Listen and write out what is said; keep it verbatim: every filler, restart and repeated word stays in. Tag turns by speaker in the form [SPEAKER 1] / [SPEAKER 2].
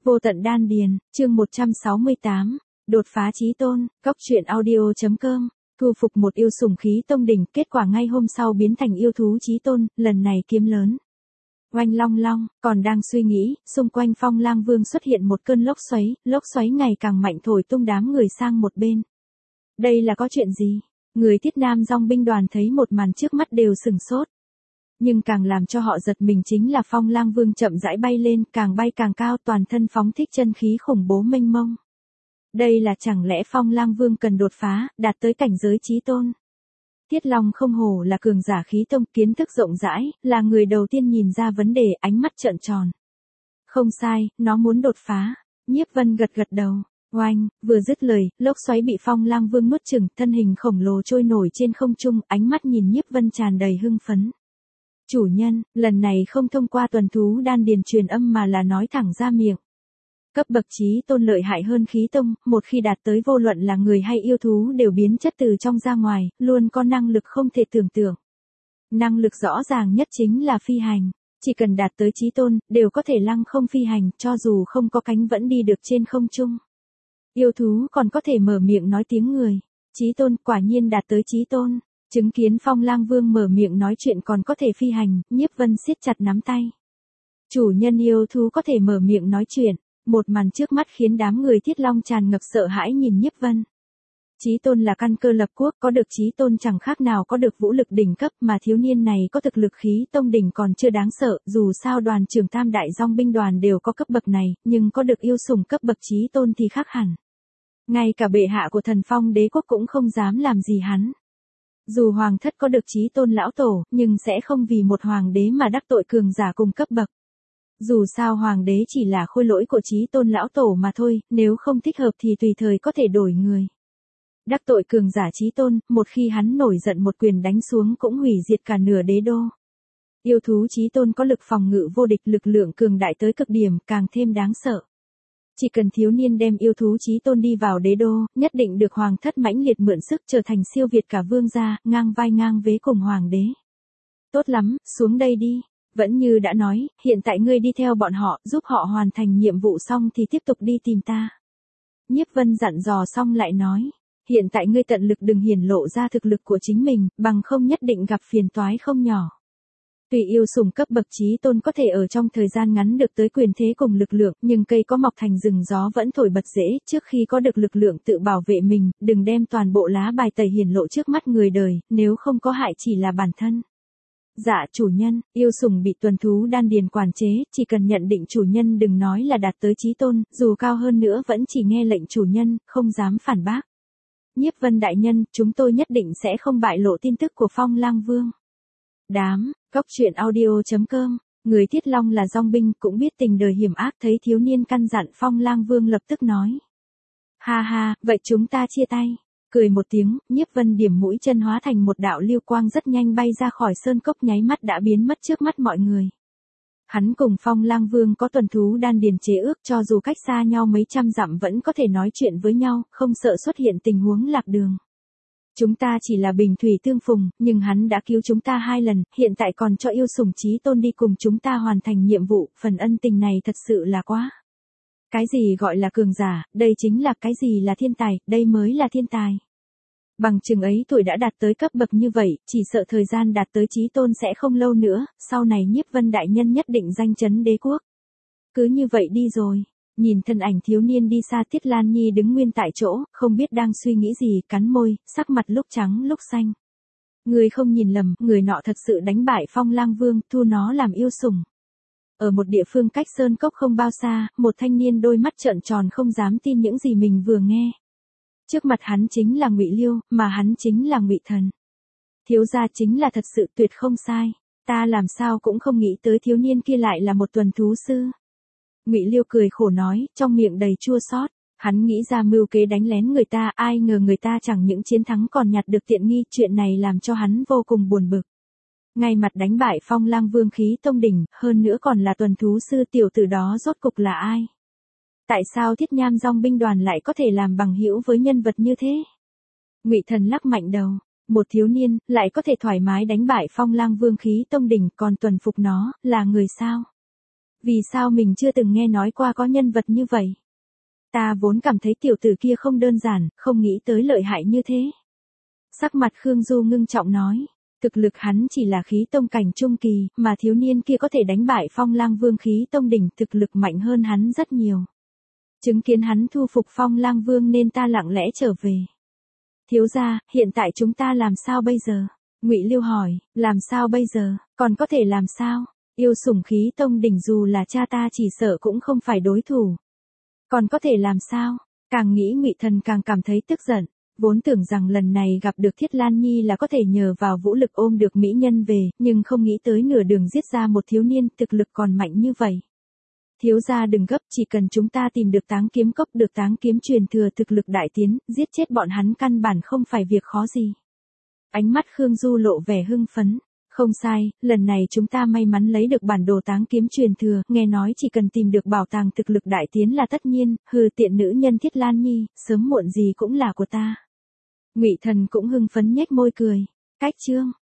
[SPEAKER 1] Vô tận đan điền, chương một trăm sáu mươi tám, đột phá chí tôn, góc truyện audio.com, thu phục một yêu sủng khí tông đỉnh, kết quả ngay hôm sau biến thành yêu thú chí tôn, lần này kiếm lớn. Oanh long long, còn đang suy nghĩ, xung quanh Phong Lang Vương xuất hiện một cơn lốc xoáy, lốc xoáy ngày càng mạnh thổi tung đám người sang một bên. Đây là có chuyện gì? Người Thiết Nam Dòng binh đoàn thấy một màn trước mắt đều sửng sốt. Nhưng càng làm cho họ giật mình chính là Phong Lang Vương chậm rãi bay lên, càng bay càng cao, toàn thân phóng thích chân khí khủng bố mênh mông. Đây là chẳng lẽ Phong Lang Vương cần đột phá, đạt tới cảnh giới chí tôn? Tiết Long không hổ là cường giả khí tông, kiến thức rộng rãi, là người đầu tiên nhìn ra vấn đề, ánh mắt trợn tròn. Không sai, nó muốn đột phá. Nhiếp Vân gật gật đầu. Oanh, vừa dứt lời, lốc xoáy bị Phong Lang Vương nuốt chửng, thân hình khổng lồ trôi nổi trên không trung, ánh mắt nhìn Nhiếp Vân tràn đầy hưng phấn. Chủ nhân, lần này không thông qua tuần thú đan điền truyền âm mà là nói thẳng ra miệng. Cấp bậc chí tôn lợi hại hơn khí tông, một khi đạt tới vô luận là người hay yêu thú đều biến chất từ trong ra ngoài, luôn có năng lực không thể tưởng tượng. Năng lực rõ ràng nhất chính là phi hành, chỉ cần đạt tới chí tôn, đều có thể lăng không phi hành, cho dù không có cánh vẫn đi được trên không trung. Yêu thú còn có thể mở miệng nói tiếng người, chí tôn quả nhiên đạt tới chí tôn. Chứng kiến Phong Lang Vương mở miệng nói chuyện còn có thể phi hành, Nhiếp Vân siết chặt nắm tay. Chủ nhân yêu thú có thể mở miệng nói chuyện, một màn trước mắt khiến đám người Thiết Long tràn ngập sợ hãi nhìn Nhiếp Vân. Chí tôn là căn cơ lập quốc, có được chí tôn chẳng khác nào có được vũ lực đỉnh cấp, mà thiếu niên này có thực lực khí tông đỉnh còn chưa đáng sợ, dù sao đoàn trưởng Tam Đại Dòng binh đoàn đều có cấp bậc này, nhưng có được yêu sủng cấp bậc chí tôn thì khác hẳn. Ngay cả bệ hạ của Thần Phong Đế quốc cũng không dám làm gì hắn. Dù hoàng thất có được chí tôn lão tổ, nhưng sẽ không vì một hoàng đế mà đắc tội cường giả cùng cấp bậc. Dù sao hoàng đế chỉ là khôi lỗi của chí tôn lão tổ mà thôi, nếu không thích hợp thì tùy thời có thể đổi người. Đắc tội cường giả chí tôn, một khi hắn nổi giận một quyền đánh xuống cũng hủy diệt cả nửa đế đô. Yêu thú chí tôn có lực phòng ngự vô địch, lực lượng cường đại tới cực điểm, càng thêm đáng sợ. Chỉ cần thiếu niên đem yêu thú chí tôn đi vào đế đô, nhất định được hoàng thất mãnh liệt mượn sức trở thành siêu việt cả vương gia, ngang vai ngang vế cùng hoàng đế. Tốt lắm, xuống đây đi. Vẫn như đã nói, hiện tại ngươi đi theo bọn họ, giúp họ hoàn thành nhiệm vụ xong thì tiếp tục đi tìm ta. Nhiếp Vân dặn dò xong lại nói, hiện tại ngươi tận lực đừng hiển lộ ra thực lực của chính mình, bằng không nhất định gặp phiền toái không nhỏ. Tùy yêu sủng cấp bậc chí tôn có thể ở trong thời gian ngắn được tới quyền thế cùng lực lượng, nhưng cây có mọc thành rừng gió vẫn thổi bật rễ, trước khi có được lực lượng tự bảo vệ mình, đừng đem toàn bộ lá bài tẩy hiển lộ trước mắt người đời, nếu không có hại chỉ là bản thân. Dạ chủ nhân, yêu sủng bị tuần thú đan điền quản chế, chỉ cần nhận định chủ nhân đừng nói là đạt tới chí tôn, dù cao hơn nữa vẫn chỉ nghe lệnh chủ nhân, không dám phản bác. Nhiếp Vân đại nhân, chúng tôi nhất định sẽ không bại lộ tin tức của Phong Lang Vương. Đám, góc truyện audio.com, người Thiết Long là dòng binh cũng biết tình đời hiểm ác, thấy thiếu niên căn dặn Phong Lang Vương lập tức nói. Ha ha, vậy chúng ta chia tay. Cười một tiếng, Nhiếp Vân điểm mũi chân hóa thành một đạo lưu quang rất nhanh bay ra khỏi sơn cốc, nháy mắt đã biến mất trước mắt mọi người. Hắn cùng Phong Lang Vương có tuần thú đan điền chế ước, cho dù cách xa nhau mấy trăm dặm vẫn có thể nói chuyện với nhau, không sợ xuất hiện tình huống lạc đường. Chúng ta chỉ là bình thủy tương phùng, nhưng hắn đã cứu chúng ta hai lần, hiện tại còn cho yêu sủng chí tôn đi cùng chúng ta hoàn thành nhiệm vụ, phần ân tình này thật sự là quá. Cái gì gọi là cường giả, đây chính là cái gì là thiên tài, đây mới là thiên tài. Bằng chừng ấy tuổi đã đạt tới cấp bậc như vậy, chỉ sợ thời gian đạt tới chí tôn sẽ không lâu nữa, sau này Nhiếp Vân đại nhân nhất định danh chấn đế quốc. Cứ như vậy đi rồi. Nhìn thân ảnh thiếu niên đi xa, Tiết Lan Nhi đứng nguyên tại chỗ, không biết đang suy nghĩ gì, cắn môi, sắc mặt lúc trắng lúc xanh. Người không nhìn lầm, người nọ thật sự đánh bại Phong Lang Vương, thu nó làm yêu sủng. Ở một địa phương cách sơn cốc không bao xa, một thanh niên đôi mắt trợn tròn không dám tin những gì mình vừa nghe. Trước mặt hắn chính là Ngụy Liêu, mà hắn chính là Ngụy Thần. Thiếu gia chính là thật sự tuyệt không sai, ta làm sao cũng không nghĩ tới thiếu niên kia lại là một tuần thú sư. Ngụy Liêu cười khổ nói, trong miệng đầy chua xót. Hắn nghĩ ra mưu kế đánh lén người ta, ai ngờ người ta chẳng những chiến thắng còn nhặt được tiện nghi, chuyện này làm cho hắn vô cùng buồn bực. Ngay mặt đánh bại Phong Lang Vương khí tông đỉnh, hơn nữa còn là tuần thú sư, tiểu tử đó rốt cục là ai? Tại sao Thiết Nham Dòng binh đoàn lại có thể làm bằng hữu với nhân vật như thế? Ngụy Thần lắc mạnh đầu, một thiếu niên lại có thể thoải mái đánh bại Phong Lang Vương khí tông đỉnh, còn tuần phục nó, là người sao? Vì sao mình chưa từng nghe nói qua có nhân vật như vậy? Ta vốn cảm thấy tiểu tử kia không đơn giản, không nghĩ tới lợi hại như thế. Sắc mặt Khương Du ngưng trọng nói, thực lực hắn chỉ là khí tông cảnh trung kỳ, mà thiếu niên kia có thể đánh bại Phong Lang Vương khí tông đỉnh, thực lực mạnh hơn hắn rất nhiều. Chứng kiến hắn thu phục Phong Lang Vương nên ta lặng lẽ trở về. Thiếu gia, hiện tại chúng ta làm sao bây giờ? Ngụy Lưu hỏi, làm sao bây giờ, còn có thể làm sao? Yêu sủng khí tông đỉnh dù là cha ta chỉ sợ cũng không phải đối thủ. Còn có thể làm sao? Càng nghĩ Ngụy Thần càng cảm thấy tức giận, vốn tưởng rằng lần này gặp được Thiết Lan Nhi là có thể nhờ vào vũ lực ôm được mỹ nhân về, nhưng không nghĩ tới nửa đường giết ra một thiếu niên thực lực còn mạnh như vậy. Thiếu gia đừng gấp, chỉ cần chúng ta tìm được Táng Kiếm Cốc, được Táng Kiếm truyền thừa thực lực đại tiến, giết chết bọn hắn căn bản không phải việc khó gì. Ánh mắt Khương Du lộ vẻ hưng phấn. Không sai, lần này chúng ta may mắn lấy được bản đồ Táng Kiếm truyền thừa, nghe nói chỉ cần tìm được bảo tàng thực lực đại tiến là tất nhiên, hừ tiện nữ nhân Thiết Lan Nhi, sớm muộn gì cũng là của ta. Ngụy Thần cũng hưng phấn nhếch môi cười. Cách chương